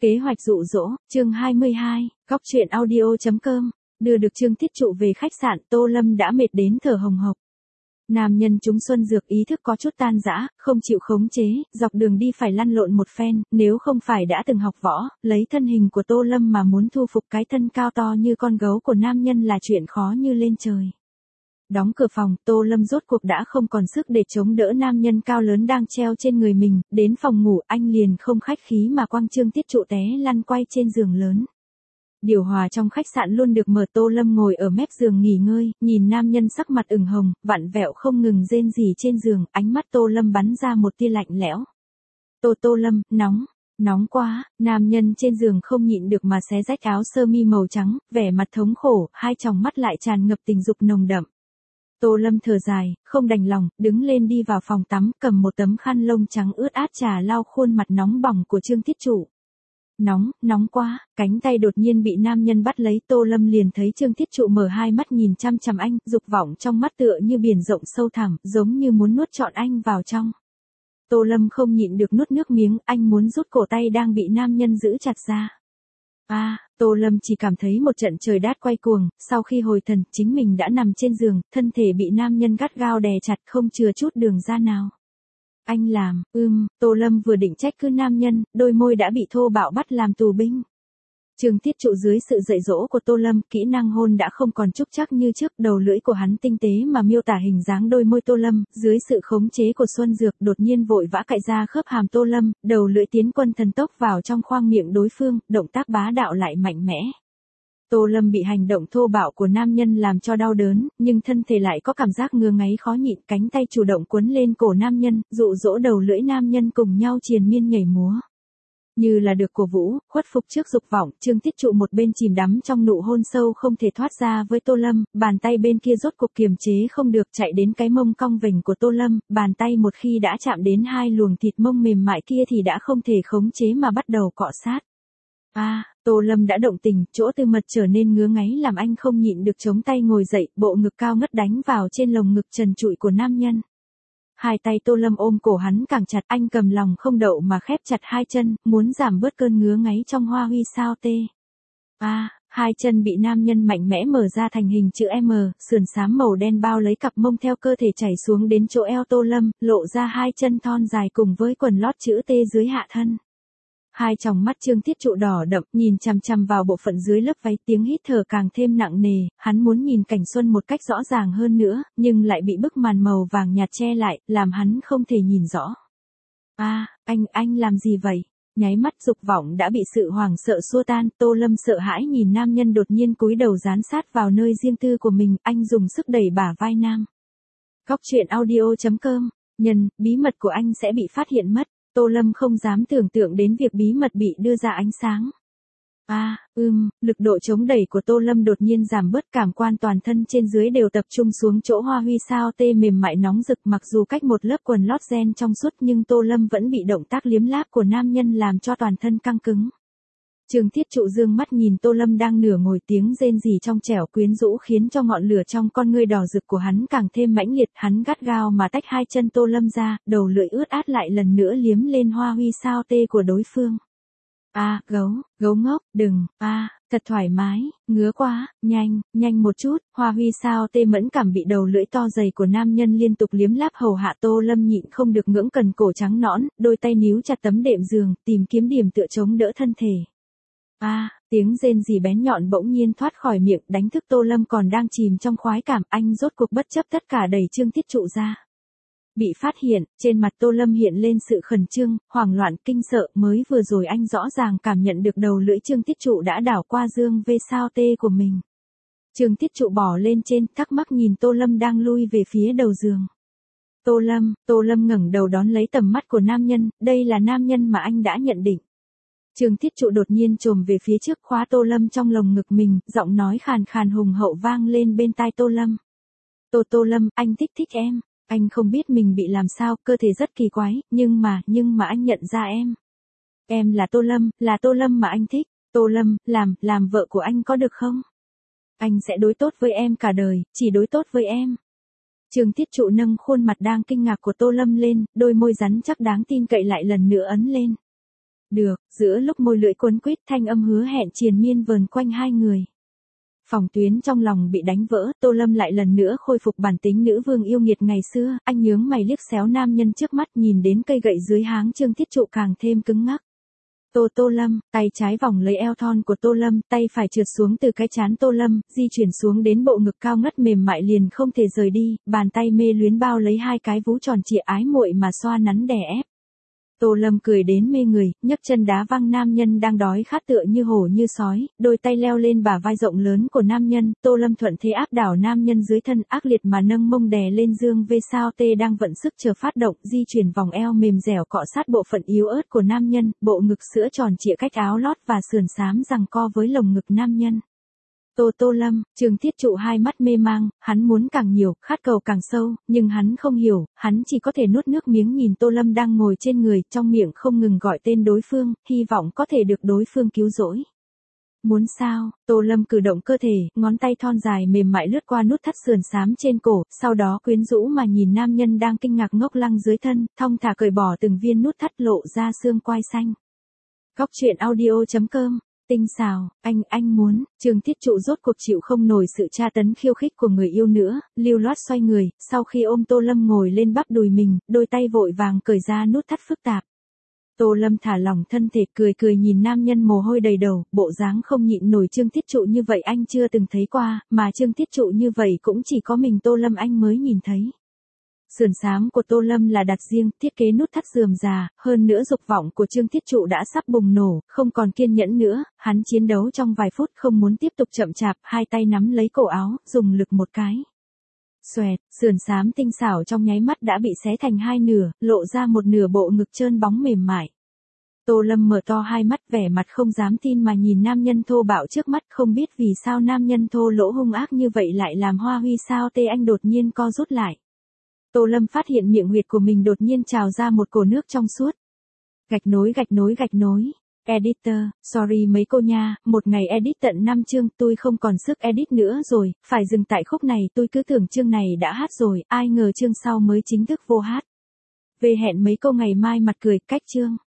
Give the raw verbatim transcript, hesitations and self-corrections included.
Kế hoạch dụ dỗ, chương hai mươi hai, Cóc truyện audio.com, đưa được Trương Tiết Trụ về khách sạn, Tô Lâm đã mệt đến thở hồng hộc. Nam nhân trúng xuân dược ý thức có chút tan rã, không chịu khống chế, dọc đường đi phải lăn lộn một phen, nếu không phải đã từng học võ, lấy thân hình của Tô Lâm mà muốn thu phục cái thân cao to như con gấu của nam nhân là chuyện khó như lên trời. Đóng cửa phòng, Tô Lâm rốt cuộc đã không còn sức để chống đỡ nam nhân cao lớn đang treo trên người mình, đến phòng ngủ anh liền không khách khí mà quăng Trương Tiết Trụ té lăn quay trên giường lớn. Điều hòa trong khách sạn luôn được mở, Tô Lâm ngồi ở mép giường nghỉ ngơi, nhìn nam nhân sắc mặt ửng hồng, vặn vẹo không ngừng rên rỉ trên giường, ánh mắt Tô Lâm bắn ra một tia lạnh lẽo. Tô Tô Lâm, nóng, nóng quá, nam nhân trên giường không nhịn được mà xé rách áo sơ mi màu trắng, vẻ mặt thống khổ, hai tròng mắt lại tràn ngập tình dục nồng đậm. Tô Lâm thở dài, không đành lòng, đứng lên đi vào phòng tắm, cầm một tấm khăn lông trắng ướt át trà lau khuôn mặt nóng bỏng của Trương Tiết Trụ. Nóng, nóng quá, cánh tay đột nhiên bị nam nhân bắt lấy, Tô Lâm liền thấy Trương Tiết Trụ mở hai mắt nhìn chăm chăm anh, dục vọng trong mắt tựa như biển rộng sâu thẳm, giống như muốn nuốt trọn anh vào trong. Tô Lâm không nhịn được nuốt nước miếng, anh muốn rút cổ tay đang bị nam nhân giữ chặt ra. A, à, Tô Lâm chỉ cảm thấy một trận trời đát quay cuồng, sau khi hồi thần, chính mình đã nằm trên giường, thân thể bị nam nhân gắt gao đè chặt không chừa chút đường ra nào. Anh làm, ưm, Tô Lâm vừa định trách cứ nam nhân, đôi môi đã bị thô bạo bắt làm tù binh. Trương Tiết Trụ dưới sự dạy dỗ của Tô Lâm, kỹ năng hôn đã không còn trúc chắc như trước, đầu lưỡi của hắn tinh tế mà miêu tả hình dáng đôi môi Tô Lâm, dưới sự khống chế của Xuân Dược đột nhiên vội vã cạy ra khớp hàm Tô Lâm, đầu lưỡi tiến quân thần tốc vào trong khoang miệng đối phương, động tác bá đạo lại mạnh mẽ. Tô Lâm bị hành động thô bạo của nam nhân làm cho đau đớn, nhưng thân thể lại có cảm giác ngứa ngáy khó nhịn, cánh tay chủ động quấn lên cổ nam nhân, dụ dỗ đầu lưỡi nam nhân cùng nhau triền miên nhảy múa. Như là được cổ vũ, khuất phục trước dục vọng, Trương Tiết Trụ một bên chìm đắm trong nụ hôn sâu không thể thoát ra với Tô Lâm, bàn tay bên kia rốt cuộc kiềm chế không được chạy đến cái mông cong vểnh của Tô Lâm, bàn tay một khi đã chạm đến hai luồng thịt mông mềm mại kia thì đã không thể khống chế mà bắt đầu cọ sát. A, à, Tô Lâm đã động tình, chỗ tư mật trở nên ngứa ngáy làm anh không nhịn được chống tay ngồi dậy, bộ ngực cao ngất đánh vào trên lồng ngực trần trụi của nam nhân. Hai tay Tô Lâm ôm cổ hắn càng chặt, anh cầm lòng không đậu mà khép chặt hai chân, muốn giảm bớt cơn ngứa ngáy trong hoa huy sao tê. A, à, hai chân bị nam nhân mạnh mẽ mở ra thành hình chữ M, sườn xám màu đen bao lấy cặp mông theo cơ thể chảy xuống đến chỗ eo Tô Lâm, lộ ra hai chân thon dài cùng với quần lót chữ T dưới hạ thân. Hai tròng mắt Trương Tiết Trụ đỏ đậm, nhìn chằm chằm vào bộ phận dưới lớp váy, tiếng hít thở càng thêm nặng nề, hắn muốn nhìn cảnh xuân một cách rõ ràng hơn nữa, nhưng lại bị bức màn màu vàng nhạt che lại, làm hắn không thể nhìn rõ. A, à, anh, anh làm gì vậy? Nháy mắt dục vọng đã bị sự hoảng sợ xua tan, Tô Lâm sợ hãi nhìn nam nhân đột nhiên cúi đầu dán sát vào nơi riêng tư của mình, anh dùng sức đẩy bả vai nam. Cóc truyện audio.com, nhân, bí mật của anh sẽ bị phát hiện mất. Tô Lâm không dám tưởng tượng đến việc bí mật bị đưa ra ánh sáng. A, à, ưm, lực độ chống đẩy của Tô Lâm đột nhiên giảm bớt, cảm quan toàn thân trên dưới đều tập trung xuống chỗ hoa huy sao tê mềm mại nóng rực, mặc dù cách một lớp quần lót ren trong suốt nhưng Tô Lâm vẫn bị động tác liếm láp của nam nhân làm cho toàn thân căng cứng. Trương Tiết Trụ dương mắt nhìn Tô Lâm đang nửa ngồi, tiếng rên rỉ trong trẻo quyến rũ khiến cho ngọn lửa trong con ngươi đỏ rực của hắn càng thêm mãnh liệt, hắn gắt gao mà tách hai chân Tô Lâm ra, đầu lưỡi ướt át lại lần nữa liếm lên hoa huy sao tê của đối phương. A, à, gấu, gấu ngốc, đừng, a, à, thật thoải mái, ngứa quá, nhanh, nhanh một chút, hoa huy sao tê mẫn cảm bị đầu lưỡi to dày của nam nhân liên tục liếm láp hầu hạ, Tô Lâm nhịn không được ngưỡng cần cổ trắng nõn, đôi tay níu chặt tấm đệm giường, tìm kiếm điểm tựa chống đỡ thân thể. A, à, tiếng rên rỉ bén nhọn bỗng nhiên thoát khỏi miệng, đánh thức Tô Lâm còn đang chìm trong khoái cảm, anh rốt cuộc bất chấp tất cả đẩy Trương Tiết Trụ ra. Bị phát hiện, trên mặt Tô Lâm hiện lên sự khẩn trương, hoảng loạn, kinh sợ, mới vừa rồi anh rõ ràng cảm nhận được đầu lưỡi Trương Tiết Trụ đã đảo qua dương vê sao tê của mình. Trương Tiết Trụ bỏ lên trên, thắc mắc nhìn Tô Lâm đang lui về phía đầu giường. Tô Lâm, Tô Lâm ngẩng đầu đón lấy tầm mắt của nam nhân, đây là nam nhân mà anh đã nhận định. Trương Tiết Trụ đột nhiên chồm về phía trước khóa Tô Lâm trong lồng ngực mình, giọng nói khàn khàn hùng hậu vang lên bên tai Tô Lâm. Tô Tô Lâm, anh thích thích em, anh không biết mình bị làm sao, cơ thể rất kỳ quái, nhưng mà, nhưng mà anh nhận ra em. Em là Tô Lâm, là Tô Lâm mà anh thích, Tô Lâm, làm, làm vợ của anh có được không? Anh sẽ đối tốt với em cả đời, chỉ đối tốt với em. Trương Tiết Trụ nâng khuôn mặt đang kinh ngạc của Tô Lâm lên, đôi môi rắn chắc đáng tin cậy lại lần nữa ấn lên. Được, giữa lúc môi lưỡi cuốn quýt thanh âm hứa hẹn triền miên vờn quanh hai người. Phòng tuyến trong lòng bị đánh vỡ, Tô Lâm lại lần nữa khôi phục bản tính nữ vương yêu nghiệt ngày xưa, anh nhướng mày liếc xéo nam nhân trước mắt nhìn đến cây gậy dưới háng Trương Thiết Trụ càng thêm cứng ngắc. Tô Tô Lâm, tay trái vòng lấy eo thon của Tô Lâm, tay phải trượt xuống từ cái trán Tô Lâm, di chuyển xuống đến bộ ngực cao ngất mềm mại liền không thể rời đi, bàn tay mê luyến bao lấy hai cái vú tròn trịa ái muội mà xoa nắn đè ép. Tô Lâm cười đến mê người, nhấc chân đá văng nam nhân đang đói khát tựa như hổ như sói, đôi tay leo lên bả vai rộng lớn của nam nhân, Tô Lâm thuận thế áp đảo nam nhân dưới thân ác liệt mà nâng mông đè lên dương vê sao tê đang vận sức chờ phát động, di chuyển vòng eo mềm dẻo cọ sát bộ phận yếu ớt của nam nhân, bộ ngực sữa tròn trịa cách áo lót và sườn xám giằng co với lồng ngực nam nhân. Tô Tô Lâm, Trương Thiết Trụ hai mắt mê mang, hắn muốn càng nhiều, khát cầu càng sâu, nhưng hắn không hiểu, hắn chỉ có thể nuốt nước miếng nhìn Tô Lâm đang ngồi trên người, trong miệng không ngừng gọi tên đối phương, hy vọng có thể được đối phương cứu rỗi. Muốn sao? Tô Lâm cử động cơ thể, ngón tay thon dài mềm mại lướt qua nút thắt sườn xám trên cổ, sau đó quyến rũ mà nhìn nam nhân đang kinh ngạc ngốc lăng dưới thân, thong thả cởi bỏ từng viên nút thắt lộ ra xương quai xanh. Góc truyện audio chấm com Tinh xào, anh, anh muốn, Trương Thiết Trụ rốt cuộc chịu không nổi sự tra tấn khiêu khích của người yêu nữa, lưu loát xoay người, sau khi ôm Tô Lâm ngồi lên bắp đùi mình, đôi tay vội vàng cởi ra nút thắt phức tạp. Tô Lâm thả lỏng thân thể cười cười nhìn nam nhân mồ hôi đầy đầu, bộ dáng không nhịn nổi Trương Thiết Trụ như vậy anh chưa từng thấy qua, mà Trương Thiết Trụ như vậy cũng chỉ có mình Tô Lâm anh mới nhìn thấy. Sườn xám của Tô Lâm là đặt riêng, thiết kế nút thắt rườm rà, hơn nữa dục vọng của Trương Thiết Trụ đã sắp bùng nổ, không còn kiên nhẫn nữa, hắn chiến đấu trong vài phút không muốn tiếp tục chậm chạp, hai tay nắm lấy cổ áo, dùng lực một cái. Xoẹt, sườn xám tinh xảo trong nháy mắt đã bị xé thành hai nửa, lộ ra một nửa bộ ngực trơn bóng mềm mại. Tô Lâm mở to hai mắt vẻ mặt không dám tin mà nhìn nam nhân thô bạo trước mắt, không biết vì sao nam nhân thô lỗ hung ác như vậy lại làm hoa huy sao tê anh đột nhiên co rút lại. Tô Lâm phát hiện miệng huyệt của mình đột nhiên trào ra một cổ nước trong suốt. Gạch nối gạch nối gạch nối. Editor, sorry mấy cô nha, một ngày edit tận năm chương, tôi không còn sức edit nữa rồi, phải dừng tại khúc này, tôi cứ tưởng chương này đã hát rồi, ai ngờ chương sau mới chính thức vô hát. Về hẹn mấy cô ngày mai mặt cười, cách chương.